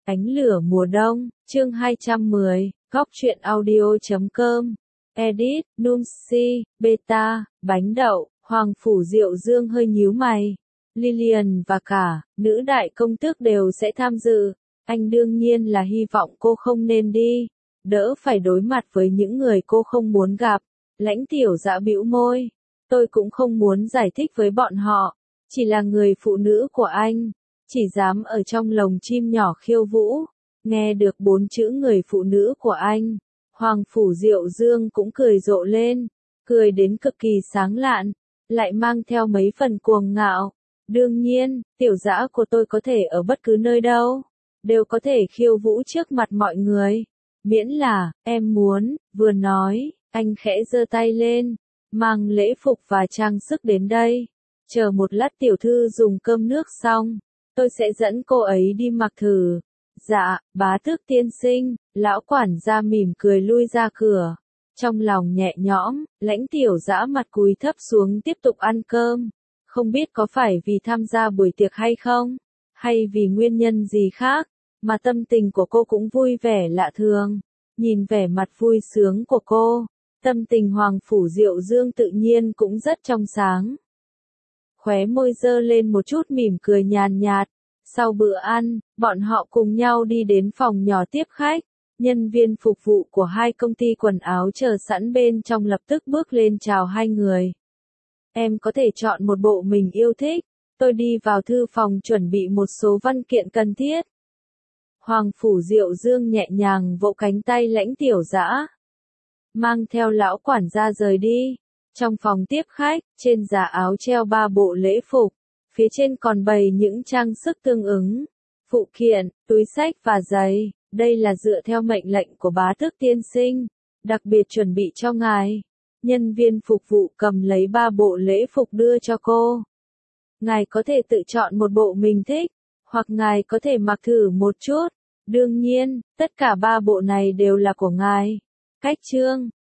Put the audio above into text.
Ánh lửa mùa đông, chương 210, góc truyện audio.com, edit, Numsi, beta, bánh đậu, Hoàng Phủ Diệu Dương hơi nhíu mày. Lillian và cả, nữ đại công tước đều sẽ tham dự, anh đương nhiên là hy vọng cô không nên đi, đỡ phải đối mặt với những người cô không muốn gặp. Lãnh Tiểu Dã bĩu môi, tôi cũng không muốn giải thích với bọn họ, chỉ là người phụ nữ của anh. Chỉ dám ở trong lồng chim nhỏ khiêu vũ, nghe được 4 chữ người phụ nữ của anh, Hoàng Phủ Diệu Dương cũng cười rộ lên, cười đến cực kỳ sáng lạn, lại mang theo mấy phần cuồng ngạo. Đương nhiên, Tiểu Dã của tôi có thể ở bất cứ nơi đâu, đều có thể khiêu vũ trước mặt mọi người, miễn là, em muốn, vừa nói, anh khẽ giơ tay lên, mang lễ phục và trang sức đến đây, chờ một lát tiểu thư dùng cơm nước xong. Tôi sẽ dẫn cô ấy đi mặc thử. Dạ, bá tước tiên sinh, lão quản gia mỉm cười lui ra cửa. Trong lòng nhẹ nhõm, Lãnh Tiểu Dã mặt cúi thấp xuống tiếp tục ăn cơm. Không biết có phải vì tham gia buổi tiệc hay không, hay vì nguyên nhân gì khác, mà tâm tình của cô cũng vui vẻ lạ thường. Nhìn vẻ mặt vui sướng của cô, tâm tình Hoàng Phủ Diệu Dương tự nhiên cũng rất trong sáng. Khóe môi dơ lên một chút mỉm cười nhàn nhạt. Sau bữa ăn, bọn họ cùng nhau đi đến phòng nhỏ tiếp khách. Nhân viên phục vụ của hai công ty quần áo chờ sẵn bên trong lập tức bước lên chào hai người. Em có thể chọn một bộ mình yêu thích. Tôi đi vào thư phòng chuẩn bị một số văn kiện cần thiết. Hoàng Phủ Diệu Dương nhẹ nhàng vỗ cánh tay Lãnh Tiểu Dã, mang theo lão quản gia rời đi. Trong phòng tiếp khách, trên giá áo treo 3 bộ lễ phục, phía trên còn bày những trang sức tương ứng, phụ kiện, túi xách và giày, đây là dựa theo mệnh lệnh của bá tước tiên sinh, đặc biệt chuẩn bị cho ngài. Nhân viên phục vụ cầm lấy 3 bộ lễ phục đưa cho cô. Ngài có thể tự chọn một bộ mình thích, hoặc ngài có thể mặc thử một chút. Đương nhiên, tất cả 3 bộ này đều là của ngài. Cách chương